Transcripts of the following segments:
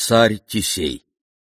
Царь Тисей.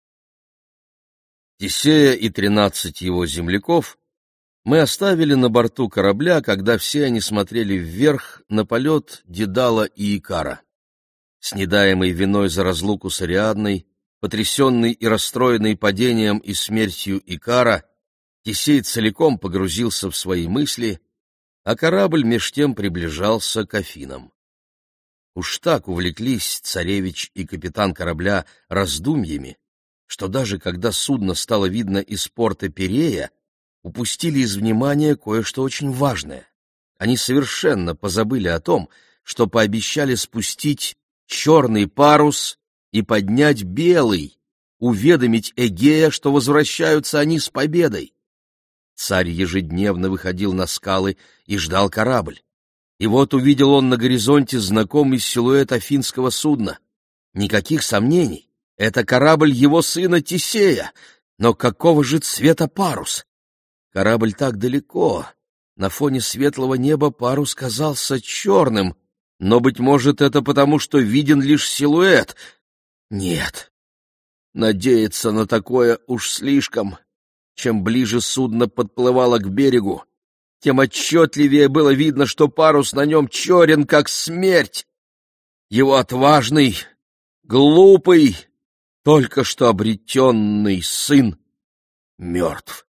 Тисея и 13 его земляков мы оставили на борту корабля, когда все они смотрели вверх на полет Дедала и Икара. Снедаемый виной за разлуку с Ариадной, потрясенный и расстроенный падением и смертью Икара, Тисей целиком погрузился в свои мысли, а корабль меж тем приближался к Афинам. Уж так увлеклись царевич и капитан корабля раздумьями, что даже когда судно стало видно из порта Пирея, упустили из внимания кое-что очень важное. Они совершенно позабыли о том, что пообещали спустить черный парус и поднять белый, уведомить Эгея, что возвращаются они с победой. Царь ежедневно выходил на скалы и ждал корабль. И вот увидел он на горизонте знакомый силуэт афинского судна. Никаких сомнений, это корабль его сына Тисея, но какого же цвета парус? Корабль так далеко, на фоне светлого неба парус казался черным, но, быть может, это потому, что виден лишь силуэт. Нет, надеяться на такое уж слишком. Чем ближе судно подплывало к берегу, тем отчетливее было видно, что парус на нем черен, как смерть. Его отважный, глупый, только что обретенный сын мертв.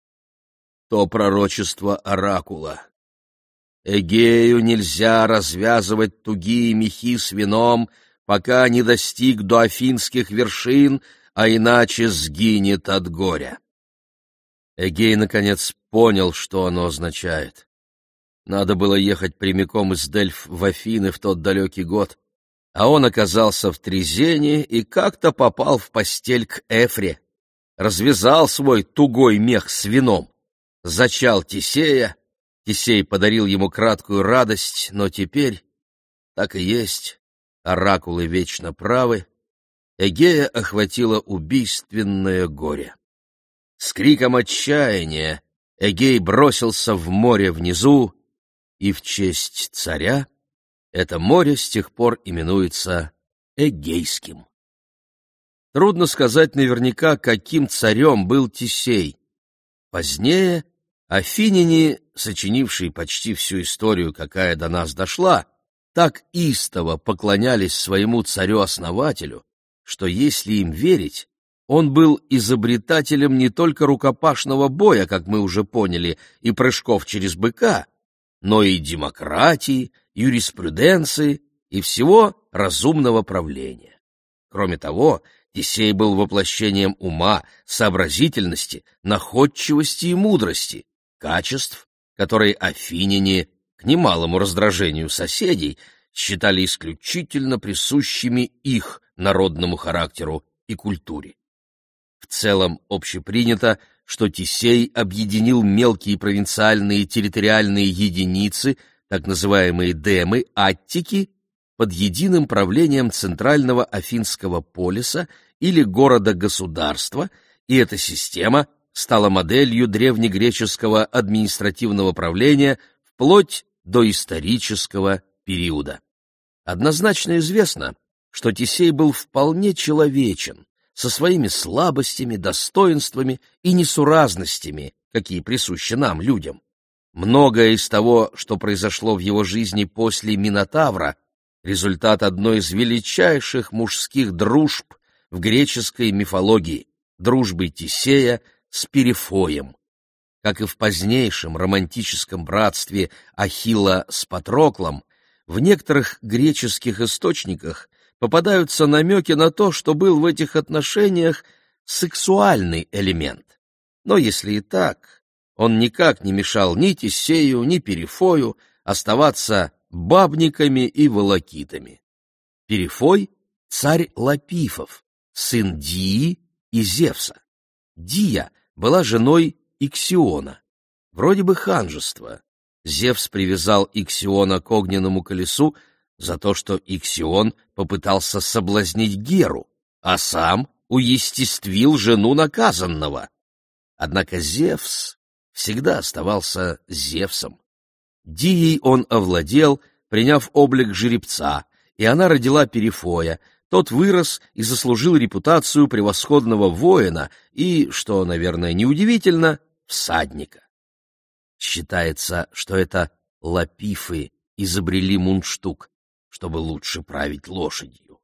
То пророчество оракула. Эгею нельзя развязывать тугие мехи с вином, пока не достиг до афинских вершин, а иначе сгинет от горя. Эгей, наконец, понял, что оно означает. Надо было ехать прямиком из Дельф в Афины в тот далекий год, а он оказался в Трезене и как-то попал в постель к Эфре, развязал свой тугой мех с вином, зачал Тисея, Тисей подарил ему краткую радость, но теперь, так и есть, оракулы вечно правы, Эгея охватило убийственное горе. С криком отчаяния Эгей бросился в море внизу, и в честь царя это море с тех пор именуется Эгейским. Трудно сказать наверняка, каким царем был Тисей. Позднее афиняне, сочинившие почти всю историю, какая до нас дошла, так истово поклонялись своему царю-основателю, что, если им верить, он был изобретателем не только рукопашного боя, как мы уже поняли, и прыжков через быка, но и демократии, юриспруденции и всего разумного правления. Кроме того, Тисей был воплощением ума, сообразительности, находчивости и мудрости, качеств, которые афиняне, к немалому раздражению соседей, считали исключительно присущими их народному характеру и культуре. В целом общепринято, что Тисей объединил мелкие провинциальные территориальные единицы, так называемые демы, аттики, под единым правлением центрального афинского полиса или города-государства, и эта система стала моделью древнегреческого административного правления вплоть до исторического периода. Однозначно известно, что Тисей был вполне человечен, со своими слабостями, достоинствами и несуразностями, какие присущи нам, людям. Многое из того, что произошло в его жизни после Минотавра, результат одной из величайших мужских дружб в греческой мифологии — дружбы Тисея с Перифоем. Как и в позднейшем романтическом братстве Ахилла с Патроклом, в некоторых греческих источниках попадаются намеки на то, что был в этих отношениях сексуальный элемент. Но если и так, он никак не мешал ни Тисею, ни Перифою оставаться бабниками и волокитами. Перифой — царь Лапифов, сын Дии и Зевса. Дия была женой Иксиона. Вроде бы ханжество. Зевс привязал Иксиона к огненному колесу за то, что Иксион попытался соблазнить Геру, а сам уестествил жену наказанного. Однако Зевс всегда оставался Зевсом. Дией он овладел, приняв облик жеребца, и она родила Перифоя, тот вырос и заслужил репутацию превосходного воина и, что, наверное, неудивительно, всадника. Считается, что это лапифы изобрели мундштук, чтобы лучше править лошадью.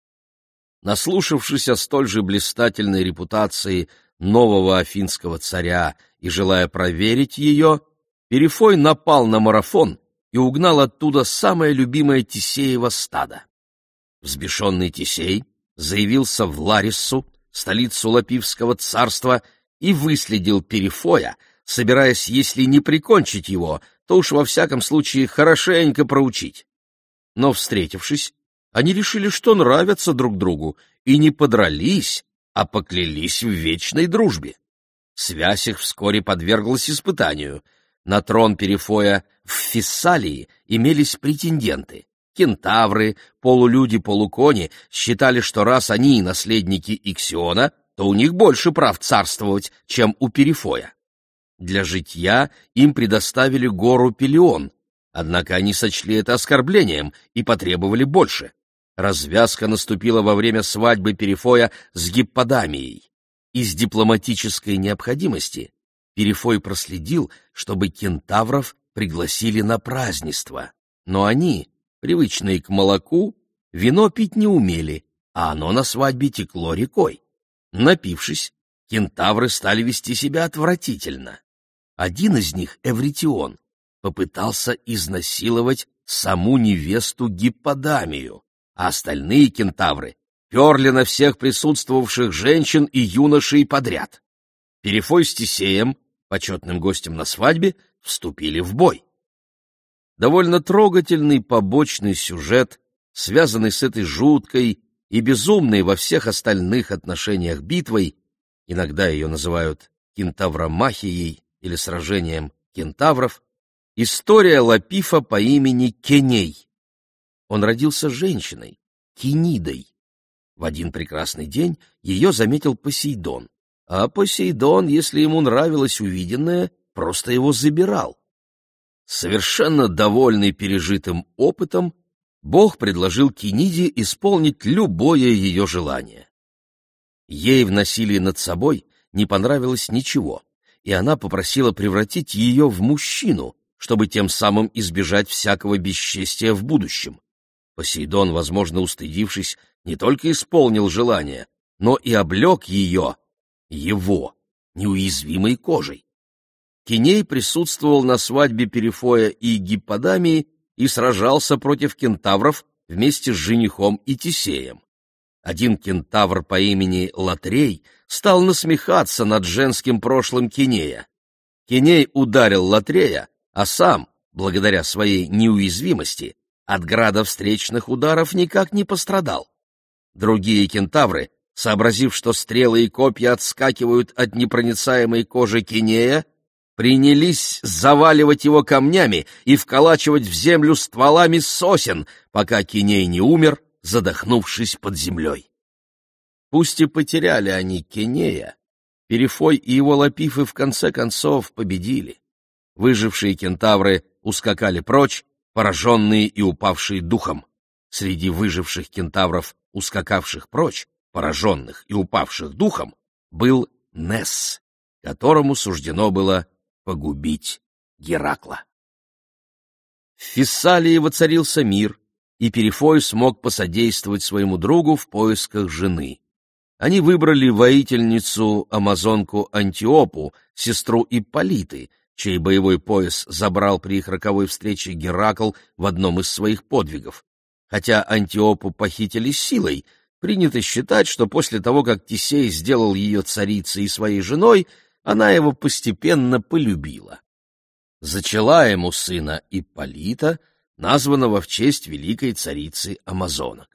Наслушавшись о столь же блистательной репутации нового афинского царя и желая проверить ее, Перифой напал на Марафон и угнал оттуда самое любимое Тесеево стадо. Взбешенный Тесей заявился в Лариссу, столицу Лапивского царства, и выследил Перифоя, собираясь, если не прикончить его, то уж во всяком случае хорошенько проучить. Но, встретившись, они решили, что нравятся друг другу, и не подрались, а поклялись в вечной дружбе. Связь их вскоре подверглась испытанию. На трон Перифоя в Фессалии имелись претенденты. Кентавры, полулюди-полукони считали, что раз они наследники Иксиона, то у них больше прав царствовать, чем у Перифоя. Для житья им предоставили гору Пелион, однако они сочли это оскорблением и потребовали больше. Развязка наступила во время свадьбы Перифоя с Гипподамией. Из дипломатической необходимости Перифой проследил, чтобы кентавров пригласили на празднество, но они, привычные к молоку, вино пить не умели, а оно на свадьбе текло рекой. Напившись, кентавры стали вести себя отвратительно. Один из них, Эвритион, попытался изнасиловать саму невесту Гипподамию, а остальные кентавры перли на всех присутствовавших женщин и юношей подряд. Перифой с Тесеем, почетным гостем на свадьбе, вступили в бой. Довольно трогательный побочный сюжет, связанный с этой жуткой и безумной во всех остальных отношениях битвой, иногда ее называют кентавромахией или сражением кентавров, история Лапифа по имени Кеней. Он родился женщиной, Кинидой. В один прекрасный день ее заметил Посейдон, а Посейдон, если ему нравилось увиденное, просто его забирал. Совершенно довольный пережитым опытом, Бог предложил Киниде исполнить любое ее желание. Ей в насилии над собой не понравилось ничего, и она попросила превратить ее в мужчину, чтобы тем самым избежать всякого бесчестия в будущем. Посейдон, возможно, устыдившись, не только исполнил желание, но и облег ее, его, неуязвимой кожей. Киней присутствовал на свадьбе Перифоя и Гипподамии и сражался против кентавров вместе с женихом и Тесеем. Один кентавр по имени Латрей стал насмехаться над женским прошлым Кинея. Киней ударил Латрея, а сам, благодаря своей неуязвимости, от града встречных ударов никак не пострадал. Другие кентавры, сообразив, что стрелы и копья отскакивают от непроницаемой кожи Кинея, принялись заваливать его камнями и вколачивать в землю стволами сосен, пока Киней не умер, задохнувшись под землей. Пусть и потеряли они Кинея, Перифой и его Лапифы в конце концов победили. Выжившие кентавры ускакали прочь, пораженные и упавшие духом. Среди выживших кентавров, ускакавших прочь, пораженных и упавших духом, был Несс, которому суждено было погубить Геракла. В Фессалии воцарился мир, и Перифой смог посодействовать своему другу в поисках жены. Они выбрали воительницу-амазонку Антиопу, сестру Ипполиты, чей боевой пояс забрал при их роковой встрече Геракл в одном из своих подвигов. Хотя Антиопу похитили силой, принято считать, что после того, как Тесей сделал ее царицей и своей женой, она его постепенно полюбила. Зачала ему сына Ипполита, названного в честь великой царицы амазонок.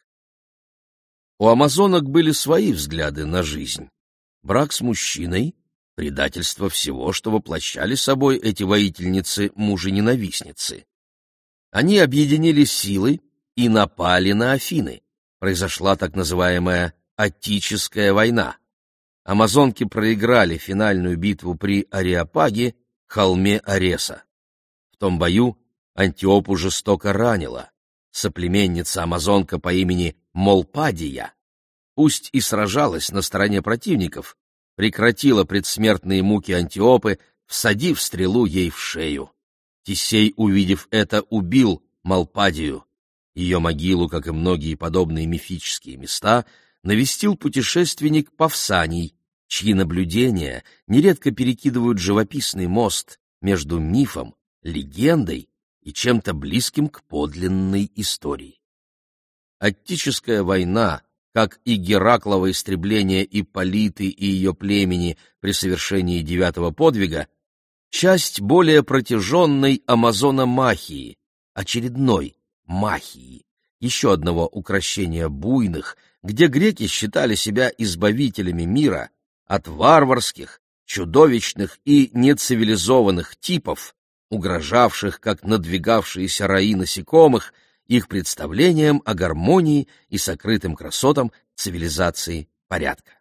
У амазонок были свои взгляды на жизнь. Брак с мужчиной — предательство всего, что воплощали собой эти воительницы-мужененавистницы. Они объединили силы и напали на Афины. Произошла так называемая Аттическая война. Амазонки проиграли финальную битву при Ареопаге, холме Ареса. В том бою Антиопу жестоко ранила. Соплеменница-амазонка по имени Молпадия, пусть и сражалась на стороне противников, прекратила предсмертные муки Антиопы, всадив стрелу ей в шею. Тисей, увидев это, убил Молпадию. Ее могилу, как и многие подобные мифические места, навестил путешественник Павсаний, чьи наблюдения нередко перекидывают живописный мост между мифом, легендой и чем-то близким к подлинной истории. Аттическая война, как и Гераклово истребление Ипполиты и ее племени при совершении 9-го подвига, часть более протяженной амазономахии, очередной махии, еще одного укрощения буйных, где греки считали себя избавителями мира от варварских, чудовищных и нецивилизованных типов, угрожавших, как надвигавшиеся раи насекомых, их представлениям о гармонии и сокрытым красотам цивилизации порядка.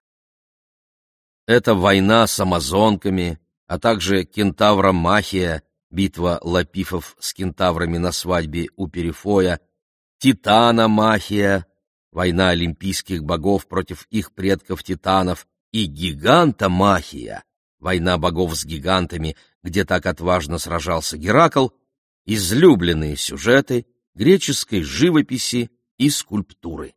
Эта война с амазонками, а также кентавромахия, битва лапифов с кентаврами на свадьбе у Перифоя, титаномахия, война олимпийских богов против их предков-титанов, и гигантомахия, война богов с гигантами, где так отважно сражался Геракл, излюбленные сюжеты греческой живописи и скульптуры.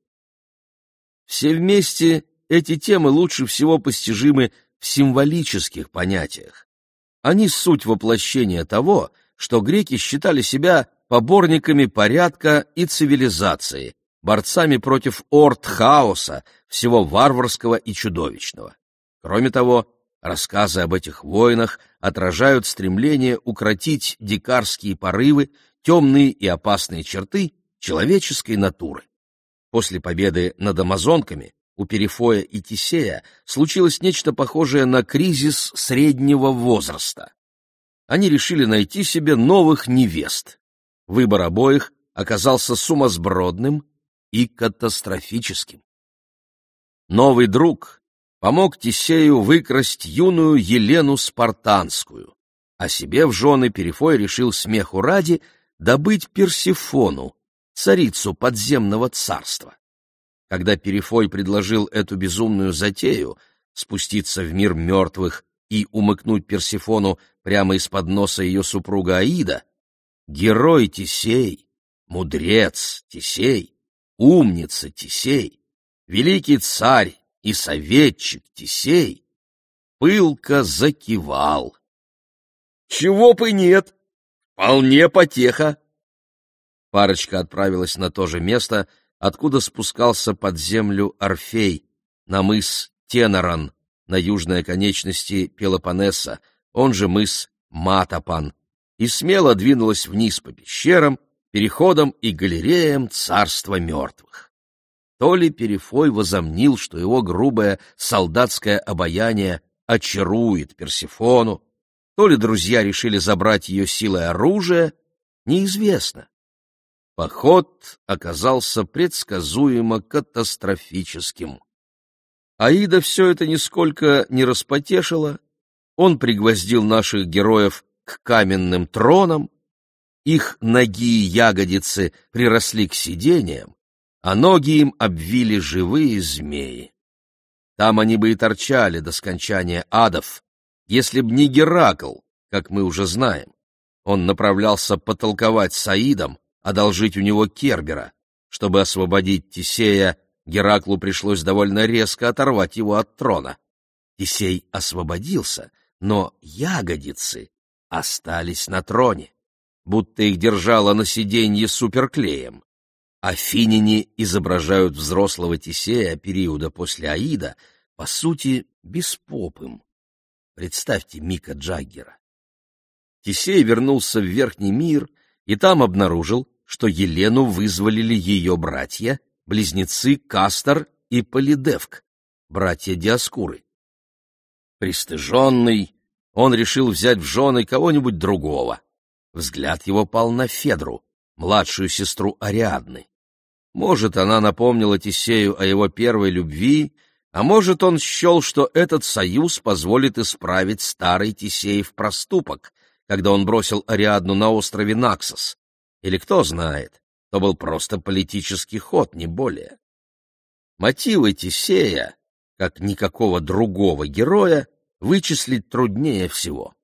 Все вместе эти темы лучше всего постижимы в символических понятиях. Они суть воплощения того, что греки считали себя поборниками порядка и цивилизации, борцами против орд хаоса, всего варварского и чудовищного. Кроме того, рассказы об этих войнах отражают стремление укротить дикарские порывы, темные и опасные черты человеческой натуры. После победы над амазонками у Перифоя и Тисея случилось нечто похожее на кризис среднего возраста. Они решили найти себе новых невест. Выбор обоих оказался сумасбродным и катастрофическим. Новый друг помог Тисею выкрасть юную Елену Спартанскую, а себе в жены Перифой решил смеху ради добыть Персефону, царицу подземного царства. Когда Перифой предложил эту безумную затею спуститься в мир мертвых и умыкнуть Персефону прямо из-под носа ее супруга Аида, герой Тисей, мудрец Тисей, умница Тисей, великий царь и советчик Тисей пылко закивал. «Чего бы нет? Вполне потеха!» Парочка отправилась на то же место, откуда спускался под землю Орфей, на мыс Теноран, на южной оконечности Пелопоннеса, он же мыс Матапан, и смело двинулась вниз по пещерам, переходам и галереям царства мертвых. То ли Перифой возомнил, что его грубое солдатское обаяние очарует Персефону, то ли друзья решили забрать ее силой оружия, неизвестно. Поход оказался предсказуемо катастрофическим. Аида все это нисколько не распотешило, он пригвоздил наших героев к каменным тронам, их ноги и ягодицы приросли к сидениям, а ноги им обвили живые змеи. Там они бы и торчали до скончания адов, если б не Геракл, как мы уже знаем. Он направлялся потолковать с Аидом, одолжить у него Кербера. Чтобы освободить Тисея, Гераклу пришлось довольно резко оторвать его от трона. Тисей освободился, но ягодицы остались на троне, будто их держало на сиденье суперклеем. Афиняне изображают взрослого Тисея периода после Аида, по сути, беспопым. Представьте Мика Джаггера. Тисей вернулся в Верхний мир и там обнаружил, что Елену вызволили ее братья, близнецы Кастор и Полидевк, братья Диоскуры. Пристыженный, он решил взять в жены кого-нибудь другого. Взгляд его пал на Федру, младшую сестру Ариадны. Может, она напомнила Тисею о его первой любви, а может, он счел, что этот союз позволит исправить старый Тисеев проступок, когда он бросил Ариадну на острове Наксос. Или кто знает, то был просто политический ход, не более. Мотивы Тесея, как никакого другого героя, вычислить труднее всего.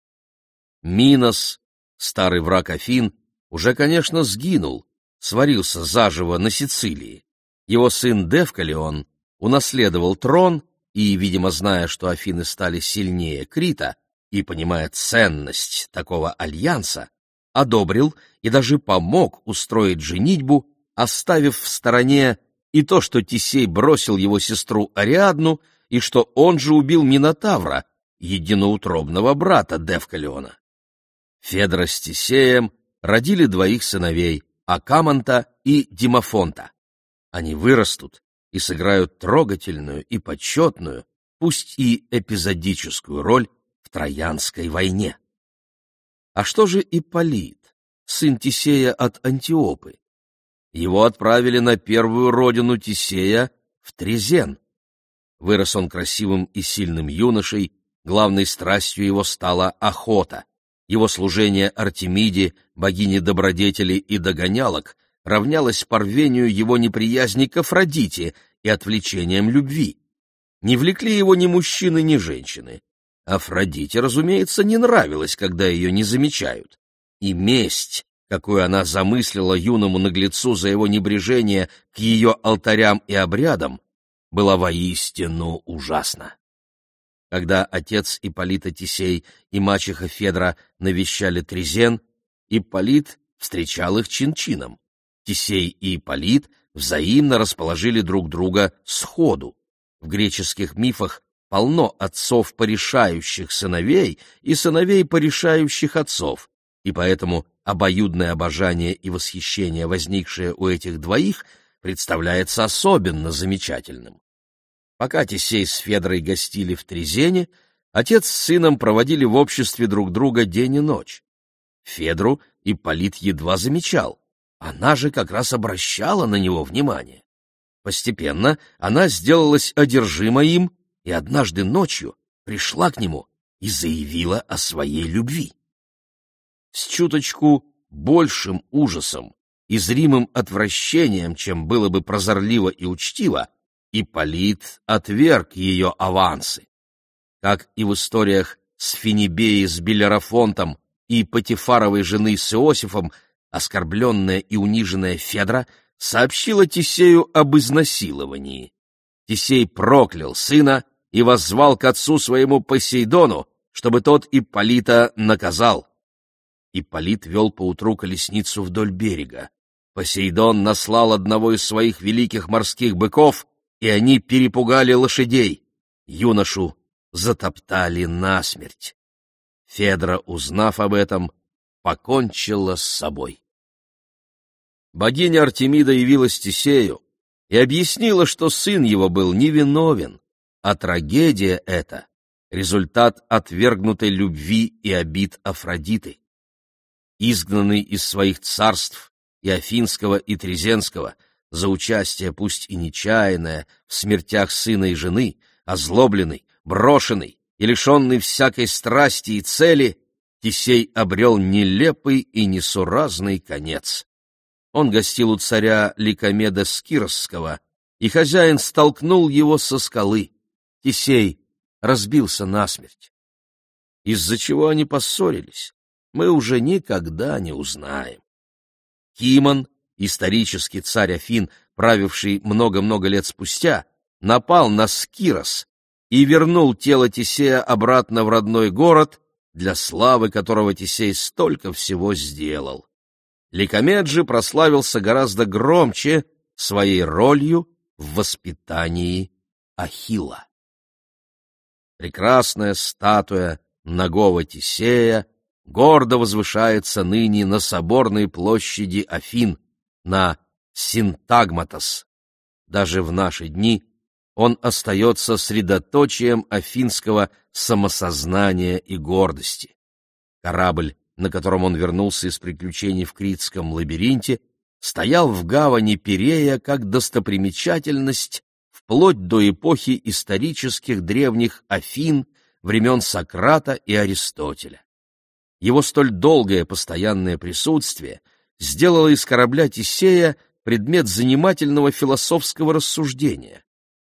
Минос, старый враг Афин, уже, конечно, сгинул, сварился заживо на Сицилии. Его сын Девкалион унаследовал трон и, видимо, зная, что Афины стали сильнее Крита и понимая ценность такого альянса, одобрил и даже помог устроить женитьбу, оставив в стороне и то, что Тесей бросил его сестру Ариадну, и что он же убил Минотавра, единоутробного брата Девкалиона. Федра с Тесеем родили двоих сыновей — Акамонта и Димофонта. Они вырастут и сыграют трогательную и почетную, пусть и эпизодическую роль в Троянской войне. А что же Ипполит, сын Тесея от Антиопы? Его отправили на первую родину Тесея, в Трезен. Вырос он красивым и сильным юношей, главной страстью его стала охота. Его служение Артемиде, богине добродетели и догонялок, равнялось по рвению его неприязни к Афродите и отвлечениям любви. Не влекли его ни мужчины, ни женщины. Афродите, разумеется, не нравилось, когда ее не замечают. И месть, какую она замыслила юному наглецу за его небрежение к ее алтарям и обрядам, была воистину ужасна. Когда отец Ипполита Тесей и мачеха Федра навещали Трезен, Ипполит встречал их чин-чином. Тесей и Ипполит взаимно расположили друг друга сходу. В греческих мифах полно отцов, порешающих сыновей, и сыновей, порешающих отцов, и поэтому обоюдное обожание и восхищение, возникшее у этих двоих, представляется особенно замечательным. Пока Тесей с Федрой гостили в Трезене, отец с сыном проводили в обществе друг друга день и ночь. Федру Ипполит едва замечал, она же как раз обращала на него внимание. Постепенно она сделалась одержима им и однажды ночью пришла к нему и заявила о своей любви. С чуточку большим ужасом и зримым отвращением, чем было бы прозорливо и учтиво, Ипполит отверг ее авансы. Как и в историях с Финибеей с Белерафонтом и Патифаровой жены с Иосифом, оскорбленная и униженная Федра сообщила Тесею об изнасиловании. Тесей проклял сына и воззвал к отцу своему Посейдону, чтобы тот Ипполита наказал. Ипполит вел поутру колесницу вдоль берега. Посейдон наслал одного из своих великих морских быков, и они перепугали лошадей. Юношу затоптали насмерть. Федра, узнав об этом, покончила с собой. Богиня Артемида явилась Тесею и объяснила, что сын его был невиновен, а трагедия эта — результат отвергнутой любви и обид Афродиты. Изгнанный из своих царств и Афинского, и Трезенского за участие, пусть и нечаянное, в смертях сына и жены, озлобленный, брошенный и лишенный всякой страсти и цели, Тесей обрел нелепый и несуразный конец. Он гостил у царя Ликомеда Скиросского, и хозяин столкнул его со скалы. Тесей разбился насмерть. Из-за чего они поссорились, мы уже никогда не узнаем. Кимон, исторический царь Афин, правивший много-много лет спустя, напал на Скирос и вернул тело Тесея обратно в родной город, для славы которого Тесей столько всего сделал. Ликомед же прославился гораздо громче своей ролью в воспитании Ахилла. Прекрасная статуя нагого Тесея гордо возвышается ныне на соборной площади Афин, на Синтагматос. Даже в наши дни он остается средоточием афинского самосознания и гордости. Корабль, на котором он вернулся из приключений в Критском лабиринте, стоял в гавани Пирея как достопримечательность вплоть до эпохи исторических древних Афин, времен Сократа и Аристотеля. Его столь долгое постоянное присутствие сделало из корабля Тесея предмет занимательного философского рассуждения.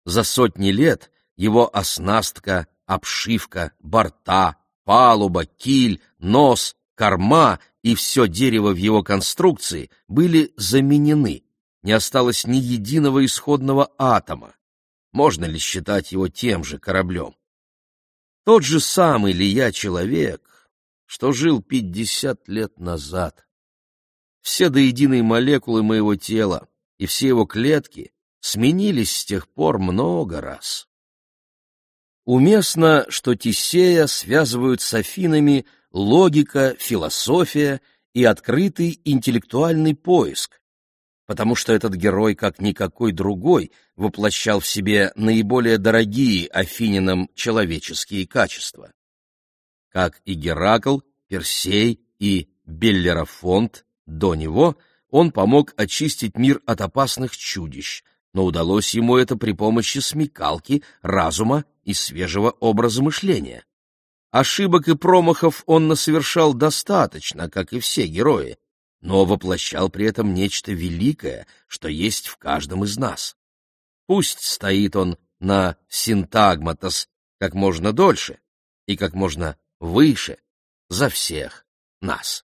За сотни лет его оснастка, обшивка, борта, палуба, киль, нос, корма и все дерево в его конструкции были заменены. Не осталось ни единого исходного атома. Можно ли считать его тем же кораблем? Тот же самый ли я человек, что жил 50 лет назад? Все до единой молекулы моего тела и все его клетки сменились с тех пор много раз. Уместно, что Тисея связывают с Афинами логика, философия и открытый интеллектуальный поиск, потому что этот герой, как никакой другой, воплощал в себе наиболее дорогие афинянам человеческие качества. Как и Геракл, Персей и Беллерафонт до него, он помог очистить мир от опасных чудищ, но удалось ему это при помощи смекалки, разума и свежего образа мышления. Ошибок и промахов он насовершал достаточно, как и все герои, но воплощал при этом нечто великое, что есть в каждом из нас. Пусть стоит он на синтагматос как можно дольше и как можно выше за всех нас.